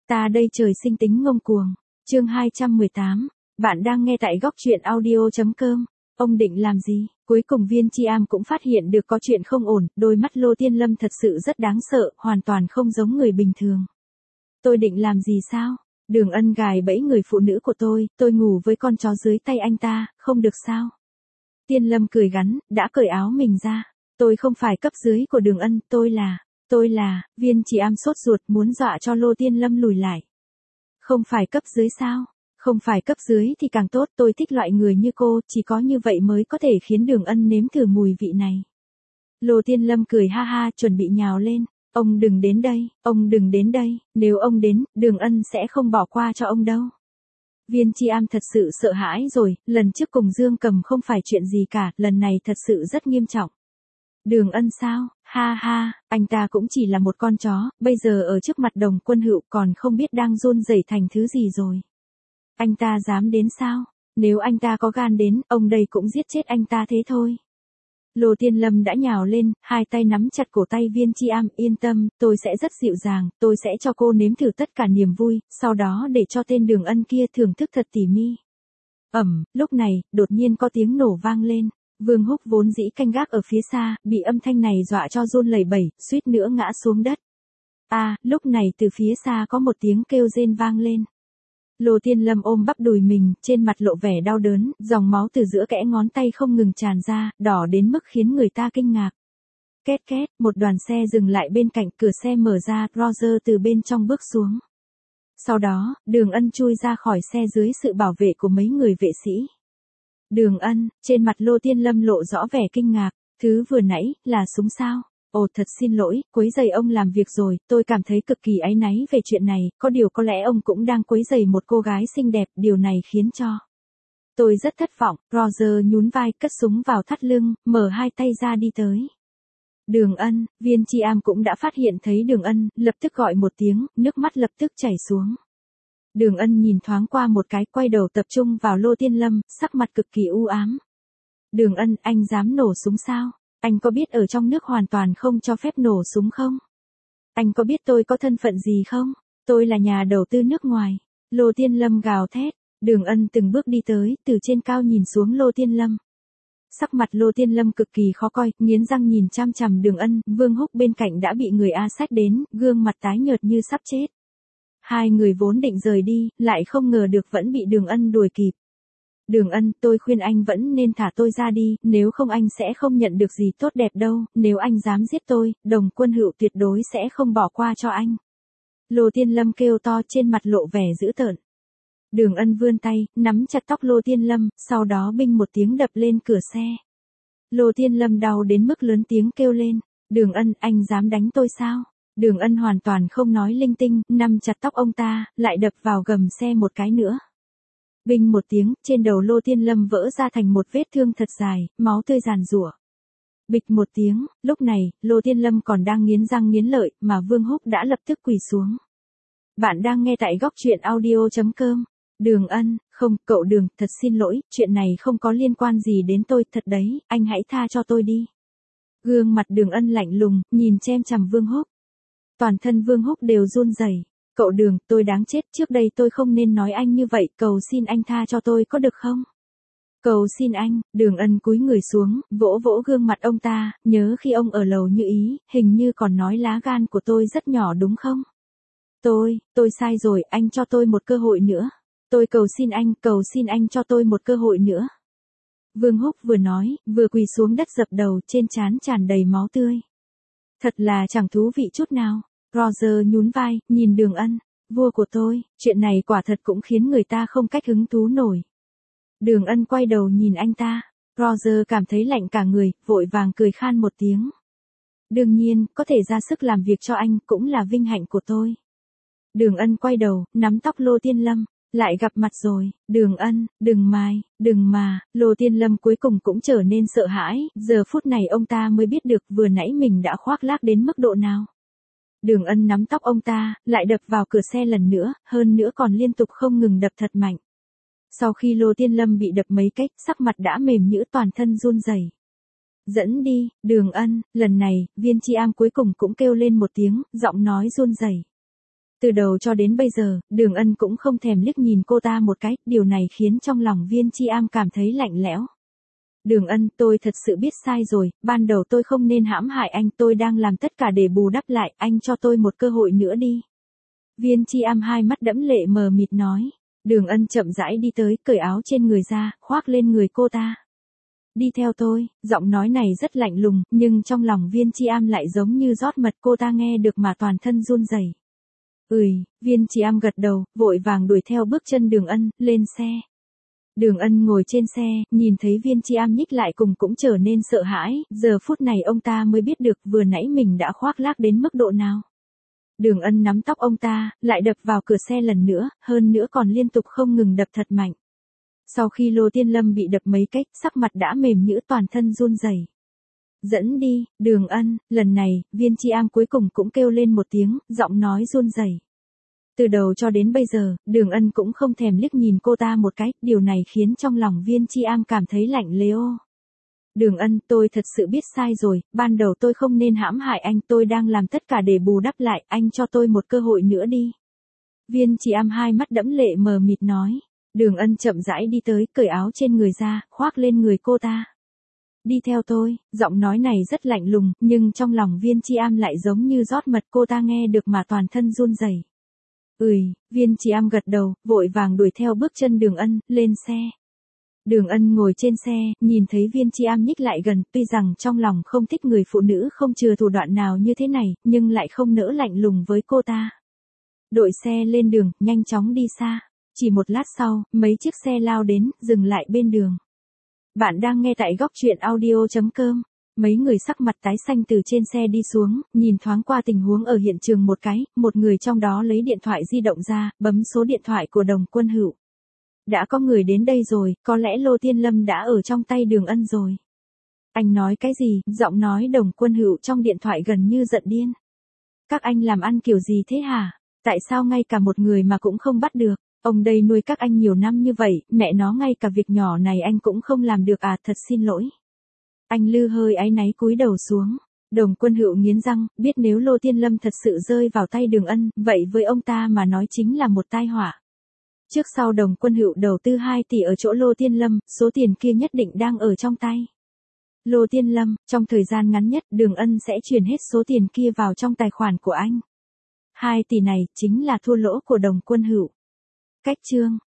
Ta đây trời sinh tính ngông cuồng. Chương 218. Bạn đang nghe tại góc truyện audio.com. Ông định làm gì? Cuối cùng Viên Chi Am cũng phát hiện được có chuyện không ổn, đôi mắt Lô Tiên Lâm thật sự rất đáng sợ, hoàn toàn không giống người bình thường. Tôi định làm gì sao? Đường Ân gài bẫy người phụ nữ của tôi ngủ với con chó dưới tay anh ta, không được sao? Tiên Lâm cười gắn, đã cởi áo mình ra. Tôi không phải cấp dưới của Đường Ân, tôi là, Viên Chi Am sốt ruột muốn dọa cho Lô Tiên Lâm lùi lại. Không phải cấp dưới sao? Không phải cấp dưới thì càng tốt, tôi thích loại người như cô, chỉ có như vậy mới có thể khiến Đường Ân nếm thử mùi vị này. Lô Tiên Lâm cười ha ha, chuẩn bị nhào lên. Ông đừng đến đây, nếu ông đến, Đường Ân sẽ không bỏ qua cho ông đâu. Viên Chi Am thật sự sợ hãi rồi, lần trước cùng Dương Cầm không phải chuyện gì cả, lần này thật sự rất nghiêm trọng. Đường Ân sao? Ha ha, anh ta cũng chỉ là một con chó, bây giờ ở trước mặt Đồng Quân Hựu còn không biết đang run rẩy thành thứ gì rồi. Anh ta dám đến sao? Nếu anh ta có gan đến, ông đây cũng giết chết anh ta thế thôi. Lô Tiên Lâm đã nhào lên, hai tay nắm chặt cổ tay Viên Chi Am, yên tâm, tôi sẽ rất dịu dàng, tôi sẽ cho cô nếm thử tất cả niềm vui, sau đó để cho tên Đường Ân kia thưởng thức thật tỉ mi. Lúc này, đột nhiên có tiếng nổ vang lên. Vương Húc vốn dĩ canh gác ở phía xa, bị âm thanh này dọa cho run lẩy bẩy, suýt nữa ngã xuống đất. Lúc này từ phía xa có một tiếng kêu rên vang lên. Lô Tiên Lâm ôm bắp đùi mình, trên mặt lộ vẻ đau đớn, dòng máu từ giữa kẽ ngón tay không ngừng tràn ra, đỏ đến mức khiến người ta kinh ngạc. Két két, một đoàn xe dừng lại bên cạnh, cửa xe mở ra, Roger từ bên trong bước xuống. Sau đó, Đường Ân chui ra khỏi xe dưới sự bảo vệ của mấy người vệ sĩ. Đường Ân, trên mặt Lô Tiên Lâm lộ rõ vẻ kinh ngạc, thứ vừa nãy, là súng sao? Ồ thật xin lỗi, quấy rầy ông làm việc rồi, tôi cảm thấy cực kỳ áy náy về chuyện này, có điều có lẽ ông cũng đang quấy rầy một cô gái xinh đẹp, điều này khiến cho tôi rất thất vọng. Roger nhún vai, cất súng vào thắt lưng, mở hai tay ra đi tới. Đường Ân, Viên Chi Am cũng đã phát hiện thấy Đường Ân, lập tức gọi một tiếng, nước mắt lập tức chảy xuống. Đường Ân nhìn thoáng qua một cái, quay đầu tập trung vào Lô Tiên Lâm, sắc mặt cực kỳ u ám. Đường Ân, anh dám nổ súng sao? Anh có biết ở trong nước hoàn toàn không cho phép nổ súng không? Anh có biết tôi có thân phận gì không? Tôi là nhà đầu tư nước ngoài. Lô Tiên Lâm gào thét. Đường Ân từng bước đi tới, từ trên cao nhìn xuống Lô Tiên Lâm. Sắc mặt Lô Tiên Lâm cực kỳ khó coi, nghiến răng nhìn chăm chằm Đường Ân, Vương Húc bên cạnh đã bị người A xách đến, gương mặt tái nhợt như sắp chết. Hai người vốn định rời đi, lại không ngờ được vẫn bị Đường Ân đuổi kịp. Đường Ân, tôi khuyên anh vẫn nên thả tôi ra đi, nếu không anh sẽ không nhận được gì tốt đẹp đâu, nếu anh dám giết tôi, Đồng Quân Hựu tuyệt đối sẽ không bỏ qua cho anh. Lô Tiên Lâm kêu to, trên mặt lộ vẻ dữ tợn. Đường Ân vươn tay, nắm chặt tóc Lô Tiên Lâm, sau đó binh một tiếng đập lên cửa xe. Lô Tiên Lâm đau đến mức lớn tiếng kêu lên, Đường Ân, anh dám đánh tôi sao? Đường Ân hoàn toàn không nói linh tinh, nắm chặt tóc ông ta, lại đập vào gầm xe một cái nữa. Binh một tiếng, trên đầu Lô Tiên Lâm vỡ ra thành một vết thương thật dài, máu tươi giàn giụa. Bịch một tiếng, lúc này, Lô Tiên Lâm còn đang nghiến răng nghiến lợi, mà Vương Húc đã lập tức quỳ xuống. Bạn đang nghe tại góc truyện audio.com. Đường Ân, không, cậu Đường, thật xin lỗi, chuyện này không có liên quan gì đến tôi, thật đấy, anh hãy tha cho tôi đi. Gương mặt Đường Ân lạnh lùng, nhìn chăm chằm Vương Húc. Toàn thân Vương Húc đều run rẩy. Cậu Đường, tôi đáng chết, trước đây tôi không nên nói anh như vậy, cầu xin anh tha cho tôi có được không? Cầu xin anh. Đường Ân cúi người xuống, vỗ vỗ gương mặt ông ta, nhớ khi ông ở lầu Như Ý, hình như còn nói lá gan của tôi rất nhỏ đúng không? Tôi sai rồi, anh cho tôi một cơ hội nữa. Tôi cầu xin anh cho tôi một cơ hội nữa. Vương Húc vừa nói, vừa quỳ xuống đất dập đầu, trên trán tràn đầy máu tươi. Thật là chẳng thú vị chút nào. Roger nhún vai, nhìn Đường Ân, vua của tôi, chuyện này quả thật cũng khiến người ta không cách hứng thú nổi. Đường Ân quay đầu nhìn anh ta, Roger cảm thấy lạnh cả người, vội vàng cười khan một tiếng. Đương nhiên, có thể ra sức làm việc cho anh cũng là vinh hạnh của tôi. Đường Ân quay đầu, nắm tóc Lô Tiên Lâm, lại gặp mặt rồi, Đường Ân, đừng mà, Lô Tiên Lâm cuối cùng cũng trở nên sợ hãi, giờ phút này ông ta mới biết được vừa nãy mình đã khoác lác đến mức độ nào. Đường Ân nắm tóc ông ta, lại đập vào cửa xe lần nữa, hơn nữa còn liên tục không ngừng đập thật mạnh. Sau khi Lô Tiên Lâm bị đập mấy cách, sắc mặt đã mềm nhũn, toàn thân run rẩy. Dẫn đi, Đường Ân, lần này, Viên Chi Am cuối cùng cũng kêu lên một tiếng, giọng nói run rẩy. Từ đầu cho đến bây giờ, Đường Ân cũng không thèm liếc nhìn cô ta một cái, điều này khiến trong lòng Viên Chi Am cảm thấy lạnh lẽo. Đường Ân, tôi thật sự biết sai rồi, ban đầu tôi không nên hãm hại anh, tôi đang làm tất cả để bù đắp lại, anh cho tôi một cơ hội nữa đi. Viên Chi Am hai mắt đẫm lệ mờ mịt nói. Đường Ân chậm rãi đi tới, cởi áo trên người ra, khoác lên người cô ta. Đi theo tôi, giọng nói này rất lạnh lùng, nhưng trong lòng Viên Chi Am lại giống như rót mật, cô ta nghe được mà toàn thân run rẩy. Viên Chi Am gật đầu, vội vàng đuổi theo bước chân Đường Ân, lên xe. Đường Ân ngồi trên xe, nhìn thấy Viên Chi Am nhích lại cùng cũng trở nên sợ hãi, giờ phút này ông ta mới biết được vừa nãy mình đã khoác lác đến mức độ nào. Đường Ân nắm tóc ông ta, lại đập vào cửa xe lần nữa, hơn nữa còn liên tục không ngừng đập thật mạnh. Sau khi Lô Tiên Lâm bị đập mấy cách, sắc mặt đã mềm nhũn, toàn thân run rẩy. Dẫn đi, Đường Ân, lần này, Viên Chi Am cuối cùng cũng kêu lên một tiếng, giọng nói run rẩy. Từ đầu cho đến bây giờ, Đường Ân cũng không thèm liếc nhìn cô ta một cái, điều này khiến trong lòng Viên Chi Am cảm thấy lạnh lẽo. Đường Ân, tôi thật sự biết sai rồi, ban đầu tôi không nên hãm hại anh, tôi đang làm tất cả để bù đắp lại, anh cho tôi một cơ hội nữa đi. Viên Chi Am hai mắt đẫm lệ mờ mịt nói. Đường Ân chậm rãi đi tới, cởi áo trên người ra, khoác lên người cô ta. Đi theo tôi, giọng nói này rất lạnh lùng, nhưng trong lòng Viên Chi Am lại giống như rót mật, cô ta nghe được mà toàn thân run rẩy. Viên Chi Am gật đầu, vội vàng đuổi theo bước chân Đường Ân, lên xe. Đường Ân ngồi trên xe, nhìn thấy Viên Chi Am nhích lại gần, tuy rằng trong lòng không thích người phụ nữ không chừa thủ đoạn nào như thế này, nhưng lại không nỡ lạnh lùng với cô ta. Đội xe lên đường, nhanh chóng đi xa. Chỉ một lát sau, mấy chiếc xe lao đến, dừng lại bên đường. Bạn đang nghe tại góc truyện audio.com. Mấy người sắc mặt tái xanh từ trên xe đi xuống, nhìn thoáng qua tình huống ở hiện trường một cái, một người trong đó lấy điện thoại di động ra, bấm số điện thoại của Đồng Quân Hữu. Đã có người đến đây rồi, có lẽ Lô Tiên Lâm đã ở trong tay Đường Ân rồi. Anh nói cái gì? Giọng nói Đồng Quân Hữu trong điện thoại gần như giận điên. Các anh làm ăn kiểu gì thế hả? Tại sao ngay cả một người mà cũng không bắt được? Ông đây nuôi các anh nhiều năm như vậy, mẹ nó ngay cả việc nhỏ này anh cũng không làm được à, thật xin lỗi. Anh Lư hơi áy náy cúi đầu xuống. Đồng Quân Hữu nghiến răng, biết nếu Lô Tiên Lâm thật sự rơi vào tay Đường Ân, vậy với ông ta mà nói chính là một tai họa. Trước sau Đồng Quân Hữu đầu tư 2 tỷ ở chỗ Lô Tiên Lâm, số tiền kia nhất định đang ở trong tay Lô Tiên Lâm, trong thời gian ngắn nhất, Đường Ân sẽ chuyển hết số tiền kia vào trong tài khoản của anh. 2 tỷ này chính là thua lỗ của Đồng Quân Hữu. Cách chương